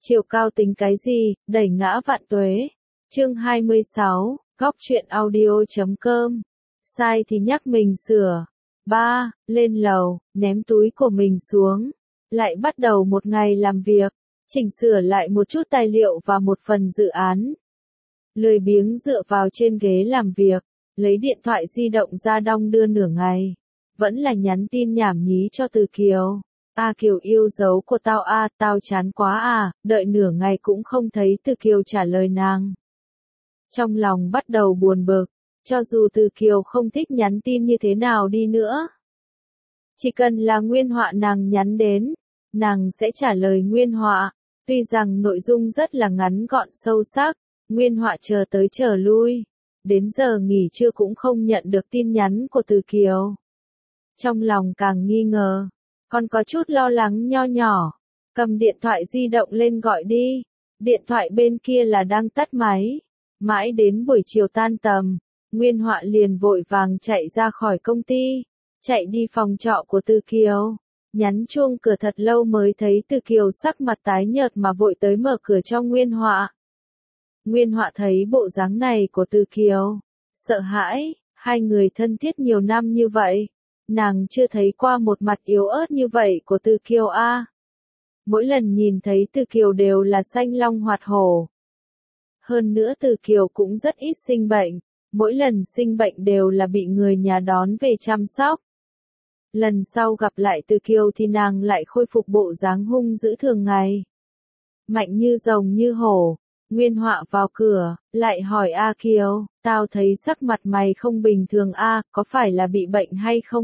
Chiều cao tính cái gì, đẩy ngã vạn tuế. Chương 26, góc truyện audio.com. Sai thì nhắc mình sửa. 3. Lên lầu, ném túi của mình xuống. Lại bắt đầu một ngày làm việc, chỉnh sửa lại một chút tài liệu và một phần dự án. Lười biếng dựa vào trên ghế làm việc, lấy điện thoại di động ra đong đưa nửa ngày. Vẫn là nhắn tin nhảm nhí cho Từ Kiều. Kiều yêu dấu của tao tao chán quá đợi nửa ngày cũng không thấy Từ Kiều trả lời nàng. Trong lòng bắt đầu buồn bực, cho dù Từ Kiều không thích nhắn tin như thế nào đi nữa. Chỉ cần là nguyên họa nàng nhắn đến, nàng sẽ trả lời nguyên họa, tuy rằng nội dung rất là ngắn gọn sâu sắc, nguyên họa chờ tới chờ lui. Đến giờ nghỉ trưa cũng không nhận được tin nhắn của Từ Kiều. Trong lòng càng nghi ngờ, còn có chút lo lắng nho nhỏ, cầm điện thoại di động lên gọi đi, điện thoại bên kia là đang tắt máy. Mãi đến buổi chiều tan tầm, nguyên họa liền vội vàng chạy ra khỏi công ty, chạy đi phòng trọ của Từ Kiều, nhấn chuông cửa thật lâu mới thấy Từ Kiều sắc mặt tái nhợt mà vội tới mở cửa cho nguyên họa. Nguyên họa thấy bộ dáng này của Từ Kiều, sợ hãi, hai người thân thiết nhiều năm như vậy, nàng chưa thấy qua một mặt yếu ớt như vậy của Từ Kiều Mỗi lần nhìn thấy Từ Kiều đều là xanh long hoạt hổ. Hơn nữa Từ Kiều cũng rất ít sinh bệnh, mỗi lần sinh bệnh đều là bị người nhà đón về chăm sóc. Lần sau gặp lại Từ Kiều thì nàng lại khôi phục bộ dáng hung dữ thường ngày. Mạnh như rồng như hổ, nguyên họa vào cửa, lại hỏi Kiều, tao thấy sắc mặt mày không bình thường có phải là bị bệnh hay không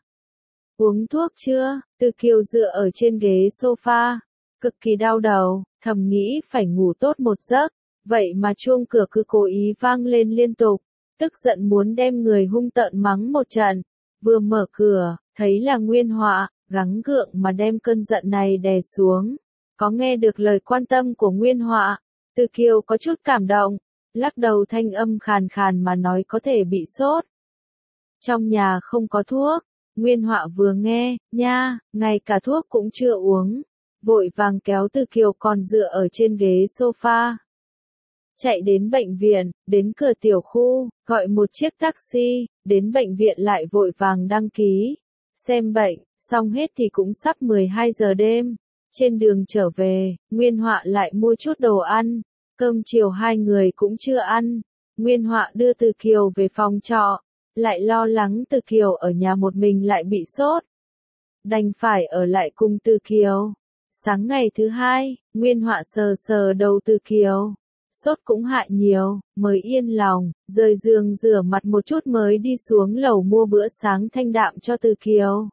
Uống thuốc chưa? Từ Kiều dựa ở trên ghế sofa, cực kỳ đau đầu, thầm nghĩ phải ngủ tốt một giấc, vậy mà chuông cửa cứ cố ý vang lên liên tục, tức giận muốn đem người hung tợn mắng một trận. Vừa mở cửa, thấy là nguyên họa, gắng gượng mà đem cơn giận này đè xuống. Có nghe được lời quan tâm của nguyên họa, Từ Kiều có chút cảm động, lắc đầu thanh âm khàn khàn mà nói có thể bị sốt. Trong nhà không có thuốc, nguyên họa vừa nghe, nha, ngay cả thuốc cũng chưa uống, vội vàng kéo Từ Kiều còn dựa ở trên ghế sofa. Chạy đến bệnh viện, đến cửa tiểu khu, gọi một chiếc taxi, đến bệnh viện lại vội vàng đăng ký, xem bệnh, xong hết thì cũng sắp 12 giờ đêm. Trên đường trở về, nguyên họa lại mua chút đồ ăn, cơm chiều hai người cũng chưa ăn. Nguyên họa đưa Từ Kiều về phòng trọ, lại lo lắng Từ Kiều ở nhà một mình lại bị sốt. Đành phải ở lại cùng Từ Kiều. Sáng ngày thứ hai, nguyên họa sờ sờ đầu Từ Kiều. Sốt cũng hại nhiều, mới yên lòng, rời giường rửa mặt một chút mới đi xuống lầu mua bữa sáng thanh đạm cho Từ Kiều.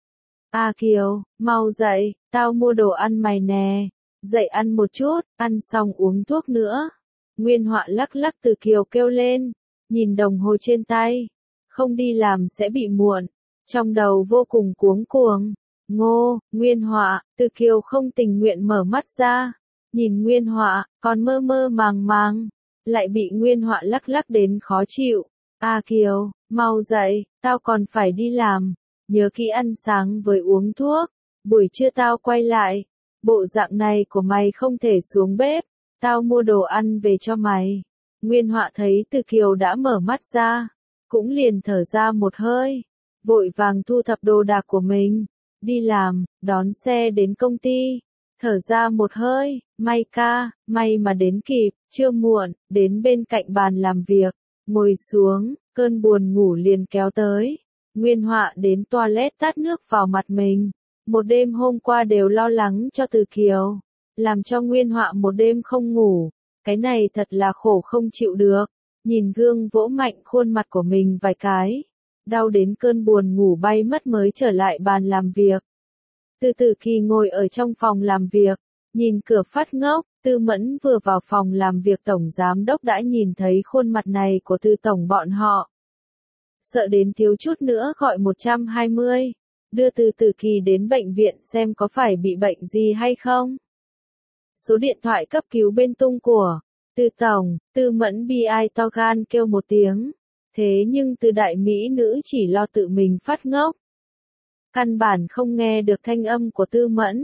Kiều, mau dậy, tao mua đồ ăn mày nè. Dậy ăn một chút, ăn xong uống thuốc nữa. Nguyên họa lắc lắc Từ Kiều kêu lên, nhìn đồng hồ trên tay. Không đi làm sẽ bị muộn. Trong đầu vô cùng cuống cuồng. Ngô, Nguyên họa, Từ Kiều không tình nguyện mở mắt ra. Nhìn nguyên họa, còn mơ mơ màng màng. Lại bị nguyên họa lắc lắc đến khó chịu. Kiều, mau dậy, tao còn phải đi làm. Nhớ kỹ ăn sáng với uống thuốc. Buổi trưa tao quay lại. Bộ dạng này của mày không thể xuống bếp. Tao mua đồ ăn về cho mày. Nguyên họa thấy Từ Kiều đã mở mắt ra. Cũng liền thở ra một hơi. Vội vàng thu thập đồ đạc của mình. Đi làm, đón xe đến công ty. Thở ra một hơi, may mà đến kịp, chưa muộn, đến bên cạnh bàn làm việc. Ngồi xuống, cơn buồn ngủ liền kéo tới. Nguyên họa đến toilet tát nước vào mặt mình. Một đêm hôm qua đều lo lắng cho Từ Kiều. Làm cho nguyên họa một đêm không ngủ. Cái này thật là khổ không chịu được. Nhìn gương vỗ mạnh khuôn mặt của mình vài cái. Đau đến cơn buồn ngủ bay mất mới trở lại bàn làm việc. Từ Kỳ ngồi ở trong phòng làm việc. Nhìn cửa phát ngốc. Tư Mẫn vừa vào phòng làm việc tổng giám đốc đã nhìn thấy khuôn mặt này của Tư tổng bọn họ. Sợ đến thiếu chút nữa gọi 120. Đưa Từ Kỳ đến bệnh viện xem có phải bị bệnh gì hay không. Số điện thoại cấp cứu bên tung của Tư tổng, Tư Mẫn bi ai to gan kêu một tiếng. Thế nhưng Từ đại mỹ nữ chỉ lo tự mình phát ngốc. Căn bản không nghe được thanh âm của Tư Mẫn.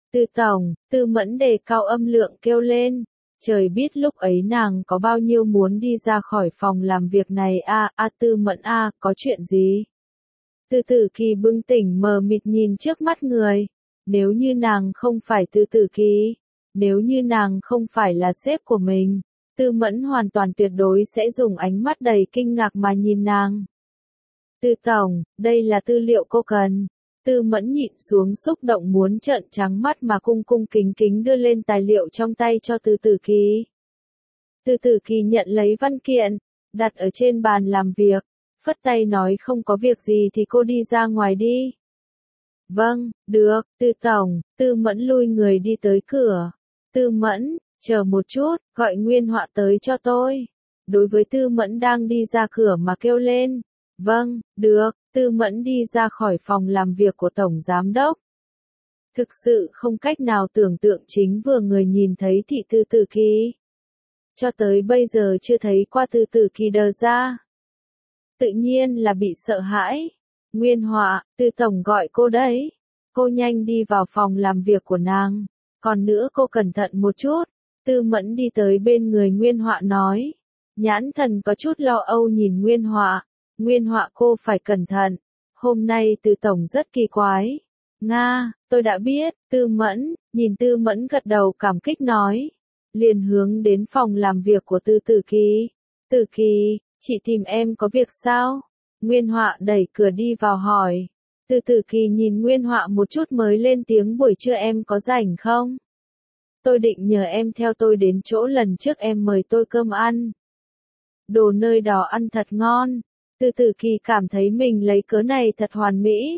Tư tổng, Tư Mẫn đề cao âm lượng kêu lên. Trời biết lúc ấy nàng có bao nhiêu muốn đi ra khỏi phòng làm việc này Tư Mẫn có chuyện gì? Từ Tử Kỳ bừng tỉnh mờ mịt nhìn trước mắt người. Nếu như nàng không phải Từ Tử Kỳ, nếu như nàng không phải là sếp của mình, Tư Mẫn hoàn toàn tuyệt đối sẽ dùng ánh mắt đầy kinh ngạc mà nhìn nàng. Tư tổng, đây là tư liệu cô cần. Tư Mẫn nhịn xuống xúc động muốn trợn trắng mắt mà cung cung kính kính đưa lên tài liệu trong tay cho Từ Tử Kỳ. Từ Tử Kỳ nhận lấy văn kiện, đặt ở trên bàn làm việc, phất tay nói không có việc gì thì cô đi ra ngoài đi. Vâng, được, Tư tổng, Tư Mẫn lui người đi tới cửa. Tư Mẫn, chờ một chút, gọi Nguyên Họa tới cho tôi. Đối với Tư Mẫn đang đi ra cửa mà kêu lên. Vâng, được, Tư Mẫn đi ra khỏi phòng làm việc của Tổng Giám Đốc. Thực sự không cách nào tưởng tượng chính vừa người nhìn thấy thị Từ Tử Kỳ. Cho tới bây giờ chưa thấy qua Từ Tử Kỳ đờ ra. Tự nhiên là bị sợ hãi. Nguyên Họa, Tư tổng gọi cô đấy. Cô nhanh đi vào phòng làm việc của nàng. Còn nữa cô cẩn thận một chút. Tư Mẫn đi tới bên người Nguyên Họa nói. Nhãn thần có chút lo âu nhìn Nguyên Họa. Nguyên Họa cô phải cẩn thận. Hôm nay Từ tổng rất kỳ quái. Nga, tôi đã biết. Tư Mẫn, nhìn Tư Mẫn gật đầu cảm kích nói. Liền hướng đến phòng làm việc của Từ Tử Kỳ. Tử Kỳ, chị tìm em có việc sao? Nguyên Họa đẩy cửa đi vào hỏi. Từ Tử Kỳ nhìn Nguyên Họa một chút mới lên tiếng buổi trưa em có rảnh không? Tôi định nhờ em theo tôi đến chỗ lần trước em mời tôi cơm ăn. Đồ nơi đó ăn thật ngon. Từ Tử Kỳ cảm thấy mình lấy cớ này thật hoàn mỹ.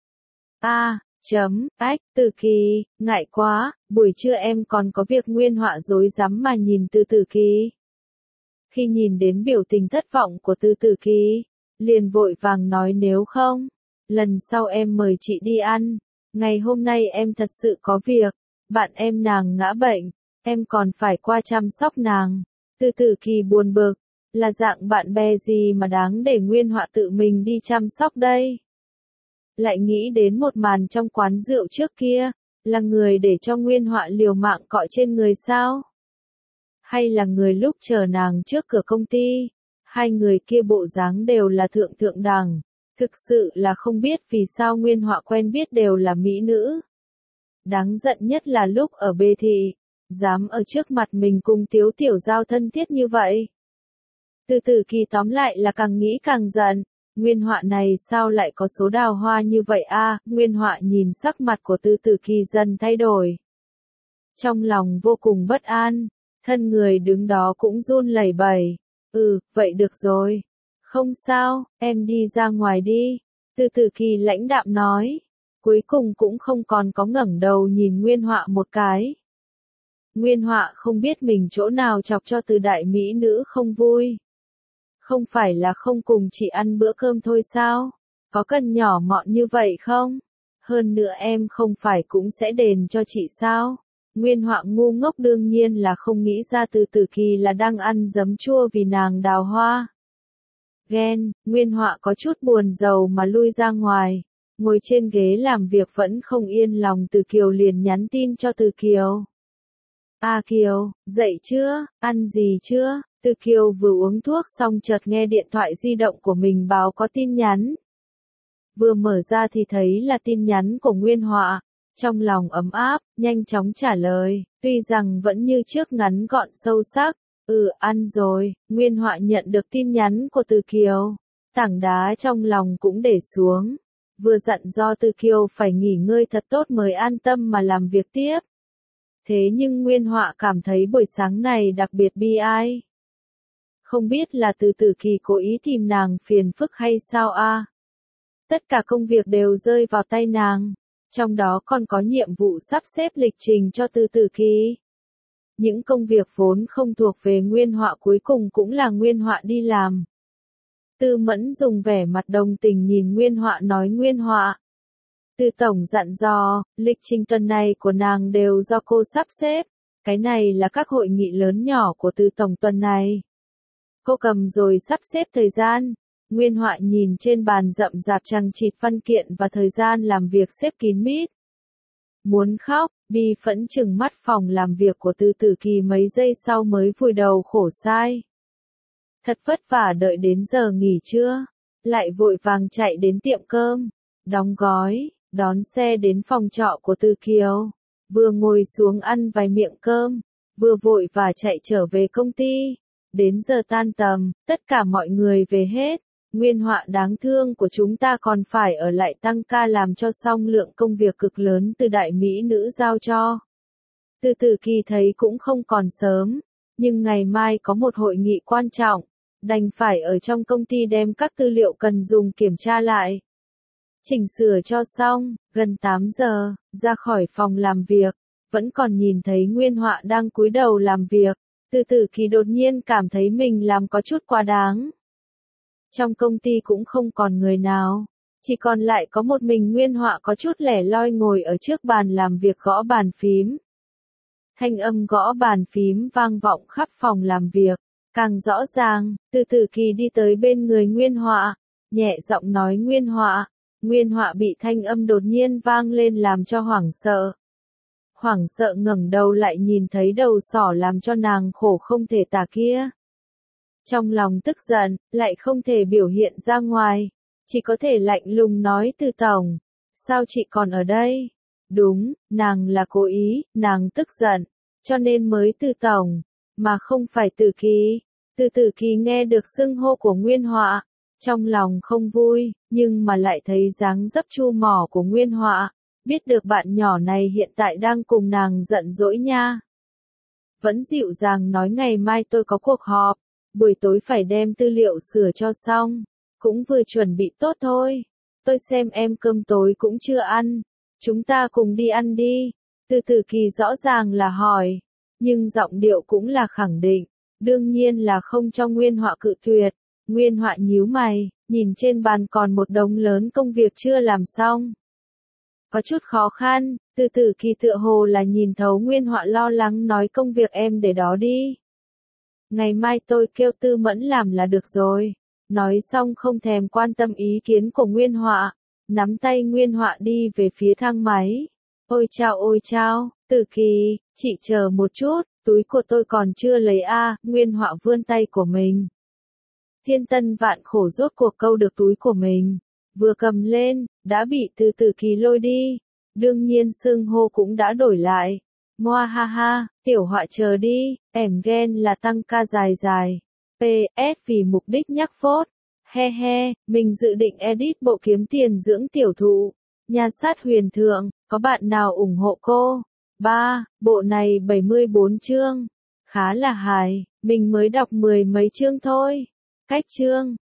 Tử Kỳ, ngại quá, buổi trưa em còn có việc. Nguyên Họa rối rắm mà nhìn Từ Tử Kỳ. Khi nhìn đến biểu tình thất vọng của Từ Tử Kỳ, liền vội vàng nói nếu không, lần sau em mời chị đi ăn. Ngày hôm nay em thật sự có việc, bạn em nàng ngã bệnh, em còn phải qua chăm sóc nàng. Từ Tử Kỳ buồn bực, là dạng bạn bè gì mà đáng để Nguyên Họa tự mình đi chăm sóc đây? Lại nghĩ đến một màn trong quán rượu trước kia, là người để cho Nguyên Họa liều mạng cọ trên người sao? Hay là người lúc chờ nàng trước cửa công ty? Hai người kia bộ dáng đều là thượng thượng đẳng, thực sự là không biết vì sao Nguyên Họa quen biết đều là mỹ nữ. Đáng giận nhất là lúc ở bê thị, dám ở trước mặt mình cùng Tiếu Tiểu Giao thân thiết như vậy. Từ Tử Kỳ tóm lại là càng nghĩ càng giận, Nguyên Họa này sao lại có số đào hoa như vậy Nguyên Họa nhìn sắc mặt của Từ Tử Kỳ dần thay đổi. Trong lòng vô cùng bất an, thân người đứng đó cũng run lẩy bẩy. Vậy được rồi. Không sao, em đi ra ngoài đi. Từ Tử Kỳ lãnh đạm nói. Cuối cùng cũng không còn có ngẩng đầu nhìn Nguyên Họa một cái. Nguyên Họa không biết mình chỗ nào chọc cho Từ đại mỹ nữ không vui. Không phải là không cùng chị ăn bữa cơm thôi sao? Có cần nhỏ mọn như vậy không? Hơn nữa em không phải cũng sẽ đền cho chị sao? Nguyên Họa ngu ngốc đương nhiên là không nghĩ ra Từ Tử Kỳ là đang ăn giấm chua vì nàng đào hoa. Ghen, Nguyên Họa có chút buồn rầu mà lui ra ngoài. Ngồi trên ghế làm việc vẫn không yên lòng. Từ Kiều liền nhắn tin cho Từ Kiều. Kiều, dậy chưa, ăn gì chưa? Từ Kiều vừa uống thuốc xong chợt nghe điện thoại di động của mình báo có tin nhắn. Vừa mở ra thì thấy là tin nhắn của Nguyên Họa. Trong lòng ấm áp, nhanh chóng trả lời, tuy rằng vẫn như trước ngắn gọn sâu sắc. Ăn rồi. Nguyên Họa nhận được tin nhắn của Từ Kiều. Tảng đá trong lòng cũng để xuống. Vừa dặn do Từ Kiều phải nghỉ ngơi thật tốt mới an tâm mà làm việc tiếp. Thế nhưng Nguyên Họa cảm thấy buổi sáng này đặc biệt bi ai. Không biết là Từ Tử Kỳ cố ý tìm nàng phiền phức hay sao Tất cả công việc đều rơi vào tay nàng. Trong đó còn có nhiệm vụ sắp xếp lịch trình cho Từ Tử Kỳ. Những công việc vốn không thuộc về Nguyên Họa cuối cùng cũng là Nguyên Họa đi làm. Tư Mẫn dùng vẻ mặt đồng tình nhìn Nguyên Họa nói Nguyên Họa. Từ tổng dặn dò, lịch trình tuần này của nàng đều do cô sắp xếp. Cái này là các hội nghị lớn nhỏ của Từ tổng tuần này. Cô cầm rồi sắp xếp thời gian. Nguyên Họa nhìn trên bàn rậm rạp chằng chịt văn kiện và thời gian làm việc xếp kín mít. Muốn khóc, Bi phẫn chừng mắt phòng làm việc của Từ Tử Kỳ mấy giây sau mới vùi đầu khổ sai. Thật vất vả đợi đến giờ nghỉ trưa, lại vội vàng chạy đến tiệm cơm, đóng gói, đón xe đến phòng trọ của Từ Kiều, vừa ngồi xuống ăn vài miệng cơm, vừa vội và chạy trở về công ty. Đến giờ tan tầm, tất cả mọi người về hết. Nguyên Họa đáng thương của chúng ta còn phải ở lại tăng ca làm cho xong lượng công việc cực lớn từ đại mỹ nữ giao cho. Từ Tử Kỳ thấy cũng không còn sớm, nhưng ngày mai có một hội nghị quan trọng, đành phải ở trong công ty đem các tư liệu cần dùng kiểm tra lại. Chỉnh sửa cho xong, gần 8 giờ, ra khỏi phòng làm việc, vẫn còn nhìn thấy Nguyên Họa đang cúi đầu làm việc. Từ Tử Kỳ đột nhiên cảm thấy mình làm có chút quá đáng. Trong công ty cũng không còn người nào, chỉ còn lại có một mình Nguyên Họa có chút lẻ loi ngồi ở trước bàn làm việc gõ bàn phím. Thanh âm gõ bàn phím vang vọng khắp phòng làm việc, càng rõ ràng. Từ Tử Kỳ đi tới bên người Nguyên Họa, nhẹ giọng nói Nguyên Họa. Nguyên Họa bị thanh âm đột nhiên vang lên làm cho hoảng sợ. Hoảng sợ ngẩng đầu lại nhìn thấy đầu sỏ làm cho nàng khổ không thể tả kia. Trong lòng tức giận, lại không thể biểu hiện ra ngoài, chỉ có thể lạnh lùng nói Từ tổng, sao chị còn ở đây? Đúng, nàng là cố ý, nàng tức giận, cho nên mới Từ tổng, mà không phải Tử Kỳ. Từ Tử Kỳ nghe được xưng hô của Nguyên Họa, trong lòng không vui, nhưng mà lại thấy dáng dấp chu mỏ của Nguyên Họa, biết được bạn nhỏ này hiện tại đang cùng nàng giận dỗi nha. Vẫn dịu dàng nói ngày mai tôi có cuộc họp, buổi tối phải đem tư liệu sửa cho xong, cũng vừa chuẩn bị tốt thôi. Tôi xem em cơm tối cũng chưa ăn, chúng ta cùng đi ăn đi. Từ Tử Kỳ rõ ràng là hỏi, nhưng giọng điệu cũng là khẳng định, đương nhiên là không cho Nguyên Họa cự tuyệt. Nguyên Họa nhíu mày, nhìn trên bàn còn một đống lớn công việc chưa làm xong. Có chút khó khăn, Từ Tử Kỳ tựa hồ là nhìn thấu Nguyên Họa lo lắng nói công việc em để đó đi. Ngày mai tôi kêu Tư Mẫn làm là được rồi. Nói xong không thèm quan tâm ý kiến của Nguyên Họa, nắm tay Nguyên Họa đi về phía thang máy. Ôi chao, Tử Kỳ, chị chờ một chút, túi của tôi còn chưa lấy a. Nguyên Họa vươn tay của mình. Thiên tân vạn khổ rốt cuộc câu được túi của mình, vừa cầm lên, đã bị Từ Tử Kỳ lôi đi. Đương nhiên xưng hô cũng đã đổi lại. Moa ha ha, tiểu Họa chờ đi, em ghen là tăng ca dài dài. PS vì mục đích nhắc phốt. He he, mình dự định edit bộ kiếm tiền dưỡng tiểu thụ. Nhà sát huyền thượng, có bạn nào ủng hộ cô? 3. Bộ này 74 chương. Khá là hài, mình mới đọc 10 mấy chương thôi. Cách chương.